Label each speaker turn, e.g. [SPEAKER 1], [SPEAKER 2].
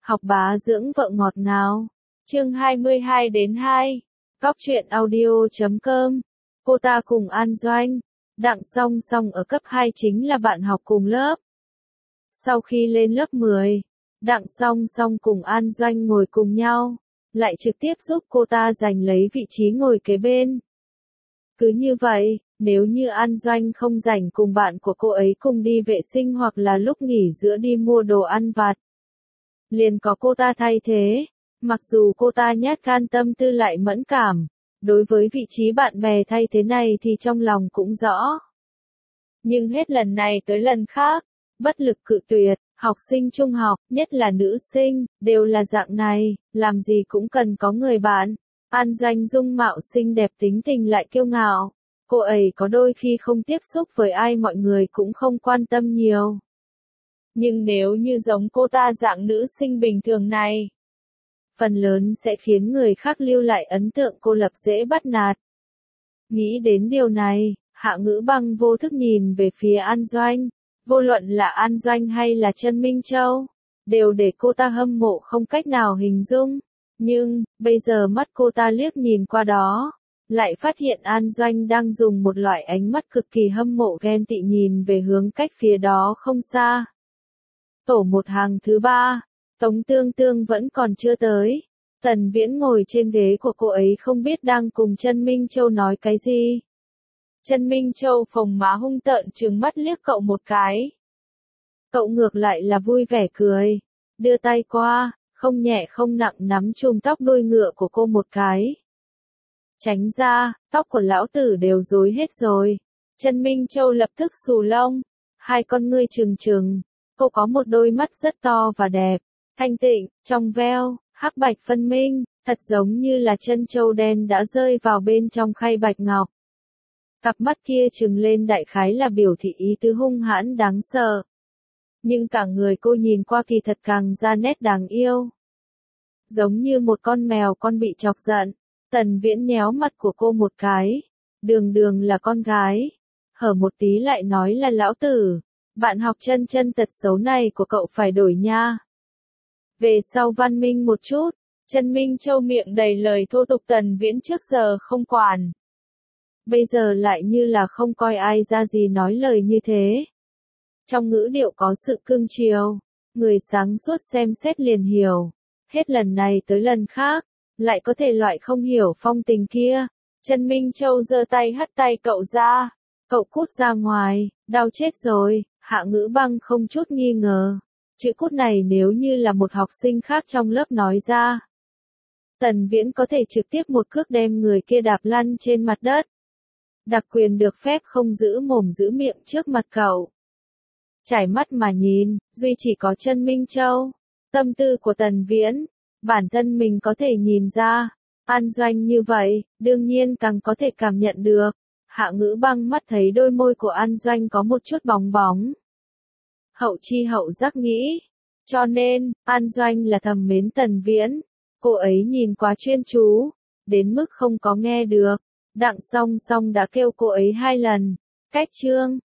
[SPEAKER 1] Học bá dưỡng vợ ngọt ngào. Chương 22-2. Góc truyện audio.com. Cô ta cùng An Doanh. Đặng Song Song ở cấp 2 chính là bạn học cùng lớp. Sau khi lên lớp 10, Đặng Song Song cùng An Doanh ngồi cùng nhau, lại trực tiếp giúp cô ta giành lấy vị trí ngồi kế bên. Cứ như vậy, nếu như An Doanh không rảnh cùng bạn của cô ấy cùng đi vệ sinh hoặc là lúc nghỉ giữa đi mua đồ ăn vặt, liền có cô ta thay thế. Mặc dù cô ta nhát gan tâm tư lại mẫn cảm, đối với vị trí bạn bè thay thế này thì trong lòng cũng rõ. Nhưng hết lần này tới lần khác, bất lực cự tuyệt, học sinh trung học, nhất là nữ sinh, đều là dạng này, làm gì cũng cần có người bạn. An Doanh dung mạo xinh đẹp tính tình lại kiêu ngạo. Cô ấy có đôi khi không tiếp xúc với ai mọi người cũng không quan tâm nhiều. Nhưng nếu như giống cô ta dạng nữ sinh bình thường này, phần lớn sẽ khiến người khác lưu lại ấn tượng cô lập dễ bắt nạt. Nghĩ đến điều này, Hạ Ngữ Băng vô thức nhìn về phía An Doanh. Vô luận là An Doanh hay là Trân Minh Châu, đều để cô ta hâm mộ không cách nào hình dung. Nhưng, bây giờ mắt cô ta liếc nhìn qua đó, lại phát hiện An Doanh đang dùng một loại ánh mắt cực kỳ hâm mộ ghen tị nhìn về hướng cách phía đó không xa. Tổ một hàng thứ 3, Tống Tương Tương vẫn còn chưa tới. Tần Viễn ngồi trên ghế của cô ấy không biết đang cùng Trân Minh Châu nói cái gì. Trân Minh Châu phồng má hung tợn trừng mắt liếc cậu một cái. Cậu ngược lại là vui vẻ cười, đưa tay qua, không nhẹ không nặng nắm chùm tóc đuôi ngựa của cô một cái. Tránh ra, tóc của lão tử đều rối hết rồi. Trân Minh Châu lập tức xù lông, hai con ngươi trừng trừng. Cô có một đôi mắt rất to và đẹp, thanh tịnh, trong veo, hắc bạch phân minh, thật giống như là chân châu đen đã rơi vào bên trong khay bạch ngọc. Cặp mắt kia trừng lên đại khái là biểu thị ý tứ hung hãn đáng sợ. Nhưng cả người cô nhìn qua kỳ thật càng ra nét đáng yêu. Giống như một con mèo con bị chọc giận. Tần Viễn nhéo mặt của cô một cái. Đường đường là con gái. Hở một tí lại nói là lão tử. Bạn học chân tật xấu này của cậu phải đổi nha. Về sau văn minh một chút. Trân Minh Châu miệng đầy lời thô tục Tần Viễn trước giờ không quản. Bây giờ lại như là không coi ai ra gì nói lời như thế. Trong ngữ điệu có sự cưng chiều, người sáng suốt xem xét liền hiểu. Hết lần này tới lần khác, lại có thể loại không hiểu phong tình kia. Trân Minh Châu giơ tay hất tay cậu ra. Cậu cút ra ngoài, đau chết rồi. Hạ Ngữ Băng không chút nghi ngờ. Chữ cút này nếu như là một học sinh khác trong lớp nói ra, Tần Viễn có thể trực tiếp một cước đem người kia đạp lăn trên mặt đất. Đặc quyền được phép không giữ mồm giữ miệng trước mặt cậu. Trải mắt mà nhìn, duy chỉ có Trân Minh Châu. Tâm tư của Tần Viễn, bản thân mình có thể nhìn ra. An Doanh như vậy, đương nhiên càng có thể cảm nhận được. Hạ Ngữ Băng mắt thấy đôi môi của An Doanh có một chút bóng bóng. Hậu chi hậu giác nghĩ. Cho nên, An Doanh là thầm mến Tần Viễn. Cô ấy nhìn quá chuyên chú, đến mức không có nghe được. Đặng Song Song đã kêu cô ấy 2 lần. Cách chương.